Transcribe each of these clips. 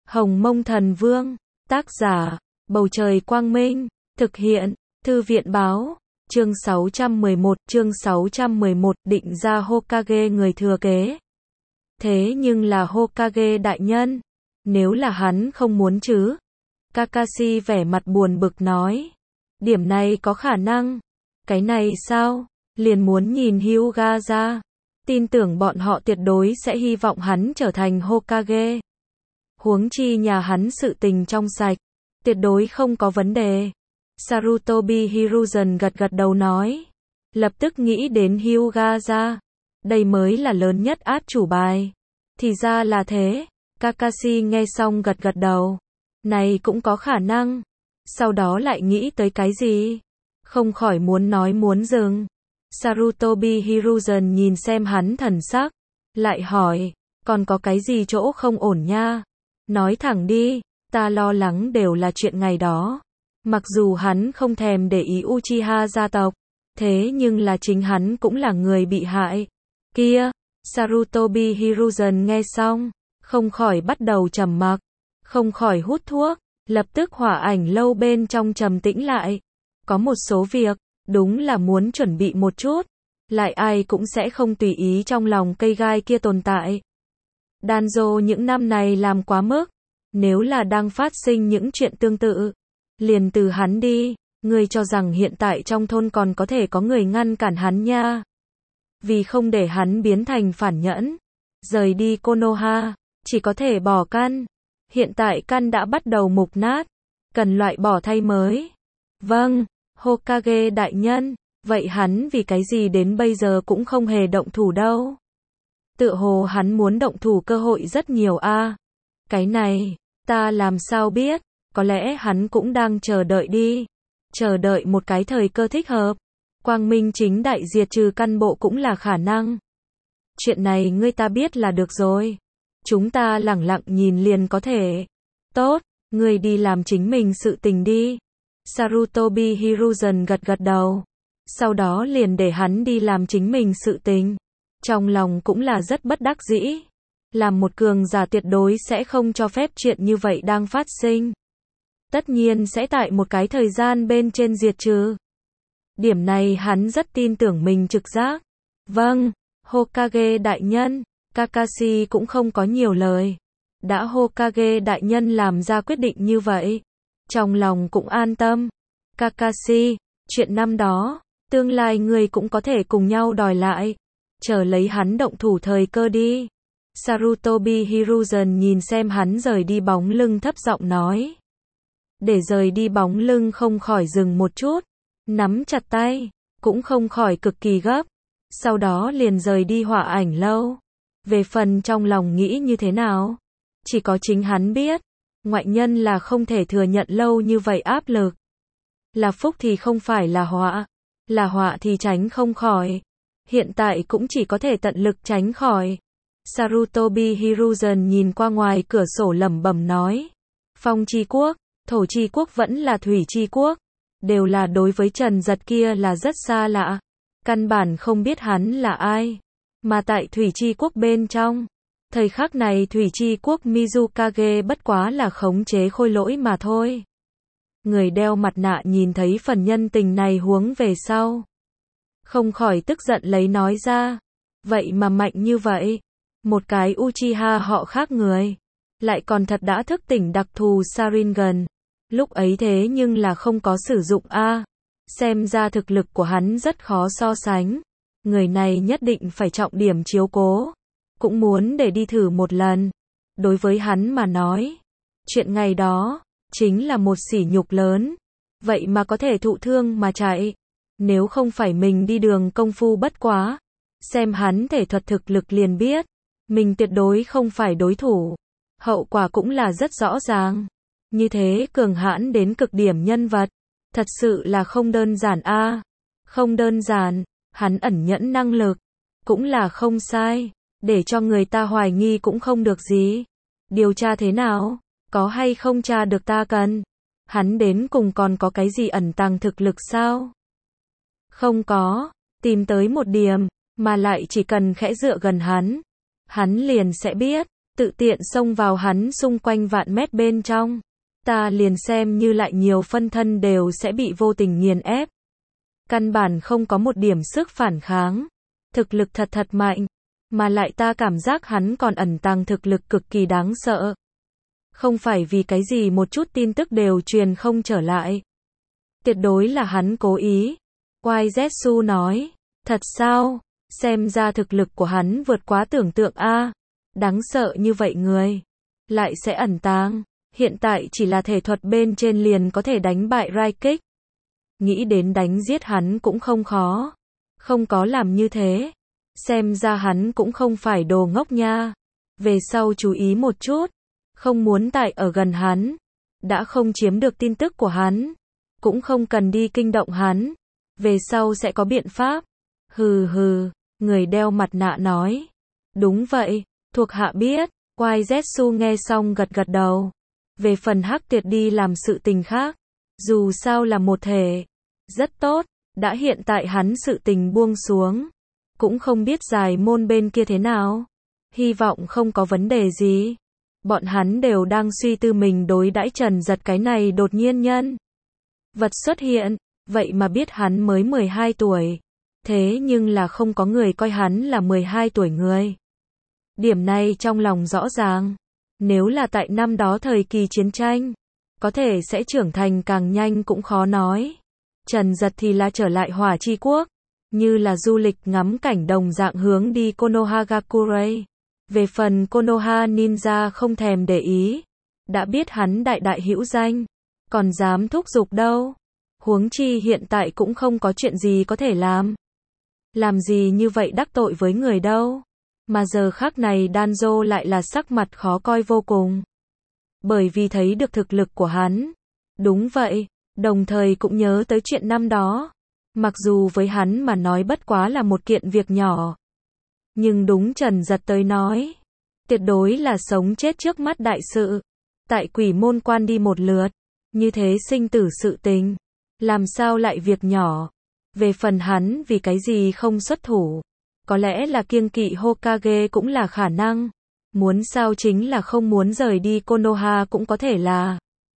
Hồng Mông Thần Vương, tác giả, Bầu Trời Quang Minh, thực hiện, Thư viện Báo, chương 611, định ra Hokage người thừa kế. Thế nhưng là Hokage đại nhân, nếu là hắn không muốn chứ? Kakashi vẻ mặt buồn bực nói. Điểm này có khả năng. Cái này sao? Liền muốn nhìn Hyuga ra. Tin tưởng bọn họ tuyệt đối sẽ hy vọng hắn trở thành Hokage. Huống chi nhà hắn sự tình trong sạch, tuyệt đối không có vấn đề. Sarutobi Hiruzen gật gật đầu nói. Lập tức nghĩ đến Hyuga ra. Đây mới là lớn nhất át chủ bài. Thì ra là thế. Kakashi nghe xong gật gật đầu. Này cũng có khả năng. Sau đó lại nghĩ tới cái gì? Không khỏi muốn nói muốn dừng. Sarutobi Hiruzen nhìn xem hắn thần sắc. Lại hỏi. Còn có cái gì chỗ không ổn nha? Nói thẳng đi. Ta lo lắng đều là chuyện ngày đó. Mặc dù hắn không thèm để ý Uchiha gia tộc. Thế nhưng là chính hắn cũng là người bị hại. Kia. Sarutobi Hiruzen nghe xong. Không khỏi bắt đầu trầm mặc. Không khỏi hút thuốc. Lập tức hỏa ảnh lâu bên trong trầm tĩnh lại. Có một số việc, đúng là muốn chuẩn bị một chút. Lại ai cũng sẽ không tùy ý trong lòng cây gai kia tồn tại. Danzo những năm này làm quá mức. Nếu là đang phát sinh những chuyện tương tự, liền từ hắn đi. Ngươi cho rằng hiện tại trong thôn còn có thể có người ngăn cản hắn nha. Vì không để hắn biến thành phản nhẫn, rời đi Konoha, chỉ có thể bỏ căn. Hiện tại căn đã bắt đầu mục nát, cần loại bỏ thay mới. Vâng, Hokage đại nhân, vậy hắn vì cái gì đến bây giờ cũng không hề động thủ đâu? Tựa hồ hắn muốn động thủ cơ hội rất nhiều a. Cái này, ta làm sao biết, có lẽ hắn cũng đang chờ đợi đi. Chờ đợi một cái thời cơ thích hợp. Quang Minh chính đại diệt trừ căn bộ cũng là khả năng. Chuyện này ngươi ta biết là được rồi. Chúng ta lẳng lặng nhìn liền có thể. Tốt, ngươi đi làm chính mình sự tình đi. Sarutobi Hiruzen gật gật đầu. Sau đó liền để hắn đi làm chính mình sự tình. Trong lòng cũng là rất bất đắc dĩ. Làm một cường giả tuyệt đối sẽ không cho phép chuyện như vậy đang phát sinh. Tất nhiên sẽ tại một cái thời gian bên trên diệt trừ. Điểm này hắn rất tin tưởng mình trực giác. Vâng, Hokage đại nhân. Kakashi cũng không có nhiều lời. Đã Hokage đại nhân làm ra quyết định như vậy, trong lòng cũng an tâm. Kakashi, chuyện năm đó, tương lai người cũng có thể cùng nhau đòi lại. Chờ lấy hắn động thủ thời cơ đi. Sarutobi Hiruzen nhìn xem hắn rời đi bóng lưng thấp giọng nói. Để rời đi bóng lưng không khỏi dừng một chút. Nắm chặt tay, cũng không khỏi cực kỳ gấp. Sau đó liền rời đi hỏa ảnh lâu. Về phần trong lòng nghĩ như thế nào, chỉ có chính hắn biết. Ngoại nhân là không thể thừa nhận lâu như vậy áp lực. Là phúc thì không phải là họa thì tránh không khỏi. Hiện tại cũng chỉ có thể tận lực tránh khỏi. Sarutobi Hiruzen nhìn qua ngoài cửa sổ lẩm bẩm nói. Phong chi quốc, thổ chi quốc vẫn là thủy chi quốc. Đều là đối với Trần Giật kia là rất xa lạ. Căn bản không biết hắn là ai. Mà tại Thủy Chi Quốc bên trong, thời khắc này Thủy Chi Quốc Mizukage bất quá là khống chế khôi lỗi mà thôi. Người đeo mặt nạ nhìn thấy phần nhân tình này huống về sau. Không khỏi tức giận lấy nói ra. Vậy mà mạnh như vậy. Một cái Uchiha họ khác người. Lại còn thật đã thức tỉnh đặc thù Sharingan. Lúc ấy thế nhưng là không có sử dụng a. Xem ra thực lực của hắn rất khó so sánh. Người này nhất định phải trọng điểm chiếu cố. Cũng muốn để đi thử một lần. Đối với hắn mà nói, chuyện ngày đó, chính là một sỉ nhục lớn. Vậy mà có thể thụ thương mà chạy. Nếu không phải mình đi đường công phu bất quá. Xem hắn thể thuật thực lực liền biết. Mình tuyệt đối không phải đối thủ. Hậu quả cũng là rất rõ ràng. Như thế cường hãn đến cực điểm nhân vật. Thật sự là không đơn giản a. Không đơn giản. Hắn ẩn nhẫn năng lực, cũng là không sai, để cho người ta hoài nghi cũng không được gì. Điều tra thế nào, có hay không tra được ta cần. Hắn đến cùng còn có cái gì ẩn tàng thực lực sao? Không có, tìm tới một điểm, mà lại chỉ cần khẽ dựa gần hắn liền sẽ biết, tự tiện xông vào hắn xung quanh vạn mét bên trong. Ta liền xem như lại nhiều phân thân đều sẽ bị vô tình nghiền ép. Căn bản không có một điểm sức phản kháng. Thực lực thật thật mạnh. Mà lại ta cảm giác hắn còn ẩn tàng thực lực cực kỳ đáng sợ. Không phải vì cái gì một chút tin tức đều truyền không trở lại. Tuyệt đối là hắn cố ý. YZSU nói. Thật sao? Xem ra thực lực của hắn vượt quá tưởng tượng a. Đáng sợ như vậy người. Lại sẽ ẩn tàng. Hiện tại chỉ là thể thuật bên trên liền có thể đánh bại Raikik. Nghĩ đến đánh giết hắn cũng không khó. Không có làm như thế. Xem ra hắn cũng không phải đồ ngốc nha. Về sau chú ý một chút. Không muốn tại ở gần hắn. Đã không chiếm được tin tức của hắn. Cũng không cần đi kinh động hắn. Về sau sẽ có biện pháp. Hừ hừ, người đeo mặt nạ nói. Đúng vậy, thuộc hạ biết. YZSU nghe xong gật gật đầu. Về phần Hắc Tuyệt đi làm sự tình khác. Dù sao là một thể. Rất tốt, đã hiện tại hắn sự tình buông xuống. Cũng không biết giải môn bên kia thế nào. Hy vọng không có vấn đề gì. Bọn hắn đều đang suy tư mình đối đãi Trần Giật cái này đột nhiên nhân vật xuất hiện. Vậy mà biết hắn mới 12 tuổi. Thế nhưng là không có người coi hắn là 12 tuổi người. Điểm này trong lòng rõ ràng. Nếu là tại năm đó thời kỳ chiến tranh, có thể sẽ trưởng thành càng nhanh cũng khó nói. Trần Giật thì là trở lại Hỏa Chi Quốc, như là du lịch ngắm cảnh đồng dạng hướng đi Konohagakure. Về phần Konoha Ninja không thèm để ý, đã biết hắn đại đại hữu danh, còn dám thúc giục đâu. Huống chi hiện tại cũng không có chuyện gì có thể làm. Làm gì như vậy đắc tội với người đâu. Mà giờ khắc này Danzo lại là sắc mặt khó coi vô cùng. Bởi vì thấy được thực lực của hắn. Đúng vậy, đồng thời cũng nhớ tới chuyện năm đó. Mặc dù với hắn mà nói bất quá là một kiện việc nhỏ. Nhưng đúng Trần Giật tới nói. Tuyệt đối là sống chết trước mắt đại sự. Tại Quỷ Môn Quan đi một lượt. Như thế sinh tử sự tình. Làm sao lại việc nhỏ. Về phần hắn vì cái gì không xuất thủ. Có lẽ là kiêng kỵ Hokage cũng là khả năng. Muốn sao chính là không muốn rời đi Konoha cũng có thể là.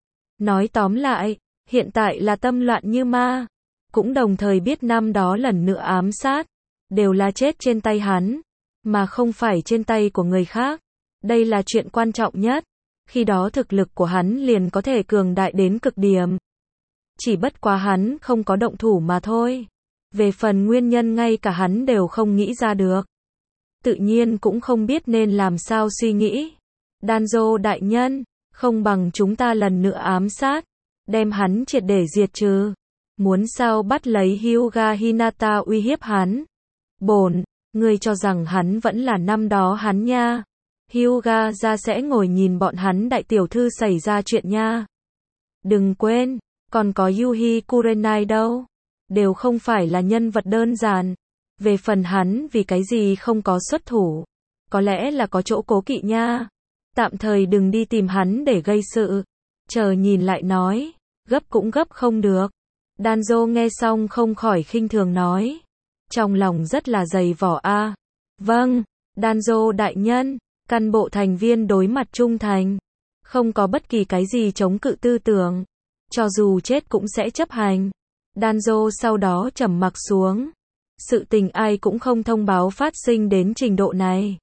Nói tóm lại, hiện tại là tâm loạn như ma. Cũng đồng thời biết năm đó lần nữa ám sát. Đều là chết trên tay hắn. Mà không phải trên tay của người khác. Đây là chuyện quan trọng nhất. Khi đó thực lực của hắn liền có thể cường đại đến cực điểm. Chỉ bất quá hắn không có động thủ mà thôi. Về phần nguyên nhân ngay cả hắn đều không nghĩ ra được. Tự nhiên cũng không biết nên làm sao suy nghĩ. Danzo đại nhân, không bằng chúng ta lần nữa ám sát. Đem hắn triệt để diệt trừ. Muốn sao bắt lấy Hyuga Hinata uy hiếp hắn. Bổn, ngươi cho rằng hắn vẫn là năm đó hắn nha. Hyuga ra sẽ ngồi nhìn bọn hắn đại tiểu thư xảy ra chuyện nha. Đừng quên, còn có Yuhi Kurenai đâu. Đều không phải là nhân vật đơn giản. Về phần hắn vì cái gì không có xuất thủ. Có lẽ là có chỗ cố kỵ nha. Tạm thời đừng đi tìm hắn để gây sự. Chờ nhìn lại nói. Gấp cũng gấp không được. Danzo nghe xong không khỏi khinh thường nói. Trong lòng rất là dày vỏ a. Vâng, Danzo đại nhân. Căn bộ thành viên đối mặt trung thành. Không có bất kỳ cái gì chống cự tư tưởng. Cho dù chết cũng sẽ chấp hành. Danzo sau đó trầm mặc xuống. Sự tình ai cũng không thông báo phát sinh đến trình độ này.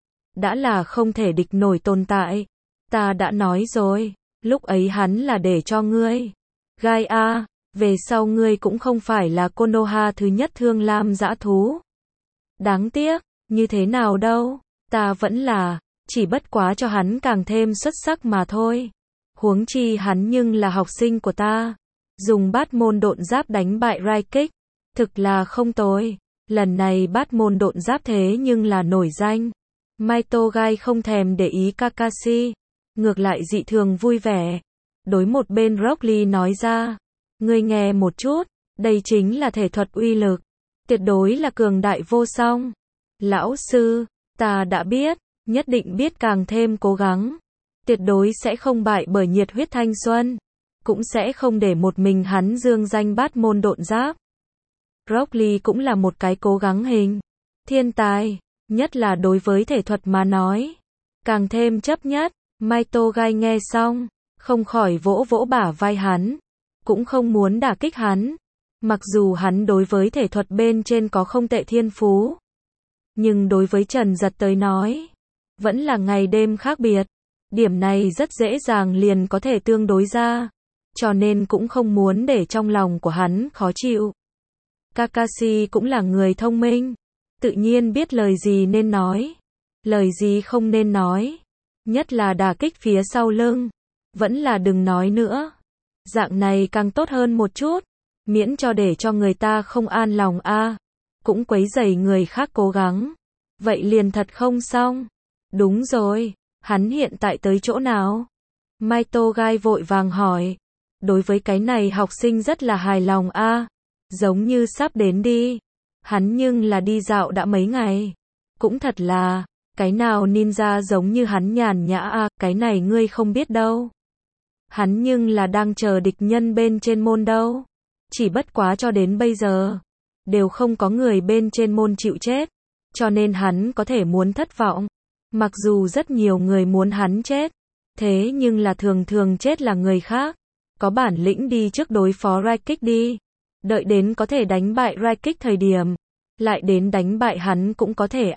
Đã là không thể địch nổi tồn tại. Ta đã nói rồi, lúc ấy hắn là để cho ngươi. Gai a, về sau ngươi cũng không phải là Konoha thứ nhất thương lam dã thú. Đáng tiếc, như thế nào đâu, ta vẫn là, chỉ bất quá cho hắn càng thêm xuất sắc mà thôi. Huống chi hắn nhưng là học sinh của ta. Dùng bát môn độn giáp đánh bại Raikik. Thực là không tồi. Lần này bát môn độn giáp thế nhưng là nổi danh. Maito Gai không thèm để ý Kakashi. Ngược lại dị thường vui vẻ. Đối một bên Rock Lee nói ra. Ngươi nghe một chút. Đây chính là thể thuật uy lực. Tuyệt đối là cường đại vô song. Lão sư, ta đã biết. Nhất định biết càng thêm cố gắng. Tuyệt đối sẽ không bại bởi nhiệt huyết thanh xuân. Cũng sẽ không để một mình hắn dương danh bát môn độn giáp. Rock Lee cũng là một cái cố gắng hình. Thiên tài, nhất là đối với thể thuật mà nói. càng thêm chấp nhất. Mai Tô Gai nghe xong, không khỏi vỗ vỗ bả vai hắn, cũng không muốn đả kích hắn. Mặc dù hắn đối với thể thuật bên trên có không tệ thiên phú, nhưng đối với Trần Giật tới nói, vẫn là ngày đêm khác biệt. Điểm này rất dễ dàng liền có thể tương đối ra, cho nên cũng không muốn để trong lòng của hắn khó chịu. Kakashi cũng là người thông minh, tự nhiên biết lời gì nên nói, lời gì không nên nói, nhất là đả kích phía sau lưng, vẫn là đừng nói nữa. Dạng này càng tốt hơn một chút, miễn cho để cho người ta không an lòng cũng quấy rầy người khác cố gắng. Vậy liền thật không xong. Đúng rồi, hắn hiện tại tới chỗ nào? Mai Tô Gai vội vàng hỏi. Đối với cái này học sinh rất là hài lòng giống như sắp đến đi. Hắn nhưng là đi dạo đã mấy ngày. Cũng thật là, cái nào ninja giống như hắn nhàn nhã cái này ngươi không biết đâu. Hắn nhưng là đang chờ địch nhân bên trên môn đâu. Chỉ bất quá cho đến bây giờ, đều không có người bên trên môn chịu chết, cho nên hắn có thể muốn thất vọng. Mặc dù rất nhiều người muốn hắn chết, thế nhưng là thường thường chết là người khác. Có bản lĩnh đi trước đối phó Raikik đi, đợi đến có thể đánh bại Raikik thời điểm, lại đến đánh bại hắn cũng có thể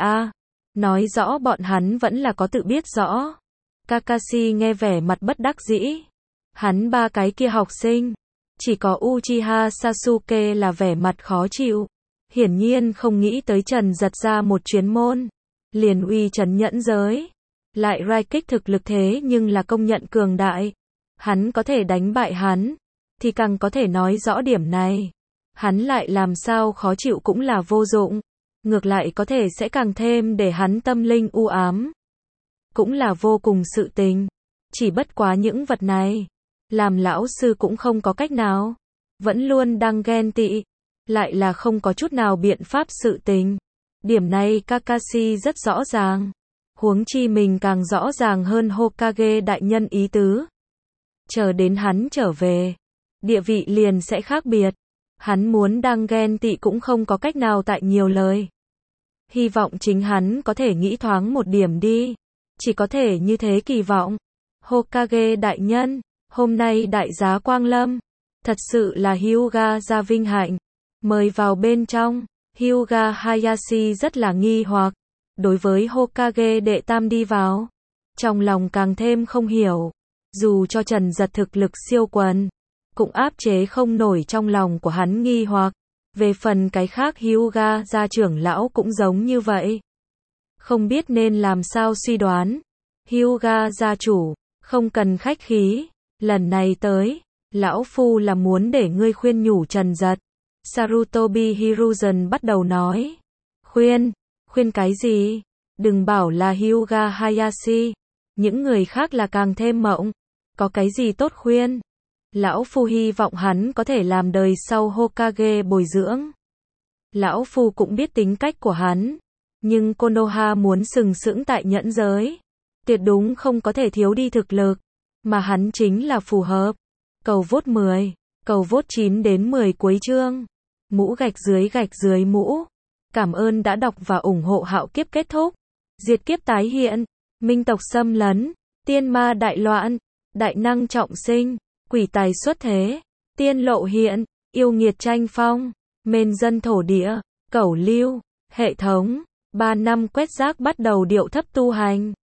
nói rõ bọn hắn vẫn là có tự biết rõ. Kakashi nghe vẻ mặt bất đắc dĩ. Hắn ba cái kia học sinh, chỉ có Uchiha Sasuke là vẻ mặt khó chịu. Hiển nhiên không nghĩ tới Trần Giật ra một chuyến môn, liền uy trấn nhẫn giới. Lại Raikik thực lực thế nhưng là công nhận cường đại. Hắn có thể đánh bại hắn, thì càng có thể nói rõ điểm này. Hắn lại làm sao khó chịu cũng là vô dụng. Ngược lại có thể sẽ càng thêm để hắn tâm linh u ám. Cũng là vô cùng sự tình. Chỉ bất quá những vật này, làm lão sư cũng không có cách nào. Vẫn luôn đang ghen tị, lại là không có chút nào biện pháp sự tình. Điểm này Kakashi rất rõ ràng. Huống chi mình càng rõ ràng hơn Hokage đại nhân ý tứ. Chờ đến hắn trở về, địa vị liền sẽ khác biệt. Hắn muốn đang ghen tị cũng không có cách nào tại nhiều lời. Hy vọng chính hắn có thể nghĩ thoáng một điểm đi. Chỉ có thể như thế kỳ vọng. Hokage đại nhân, hôm nay đại giá quang lâm. Thật sự là Hyuga gia vinh hạnh. Mời vào bên trong. Hyuga Hayashi rất là nghi hoặc. Đối với Hokage đệ tam đi vào, trong lòng càng thêm không hiểu. Dù cho Trần Giật thực lực siêu quần, cũng áp chế không nổi trong lòng của hắn nghi hoặc. Về phần cái khác Hyuga gia trưởng lão cũng giống như vậy. Không biết nên làm sao suy đoán. Hyuga gia chủ, không cần khách khí. Lần này tới, lão phu là muốn để ngươi khuyên nhủ Trần Giật. Sarutobi Hiruzen bắt đầu nói. Khuyên cái gì? Đừng bảo là Hyuga Hayashi. Những người khác là càng thêm mộng. Có cái gì tốt khuyên? Lão phu hy vọng hắn có thể làm đời sau Hokage bồi dưỡng. Lão phu cũng biết tính cách của hắn. Nhưng Konoha muốn sừng sững tại nhẫn giới. Tuyệt đúng không có thể thiếu đi thực lực. Mà hắn chính là phù hợp. Cầu vote 10. Cầu vote 9 đến 10 cuối chương. Mũ gạch dưới mũ. Cảm ơn đã đọc và ủng hộ Hạo Kiếp kết thúc. Diệt kiếp tái hiện. Minh tộc xâm lấn. Tiên ma đại loạn. Đại năng trọng sinh. Quỷ tài xuất thế. Tiên lộ hiện. Yêu nghiệt tranh phong. Mên dân thổ địa. Cẩu lưu. Hệ thống. 3 năm quét rác bắt đầu điệu thấp tu hành.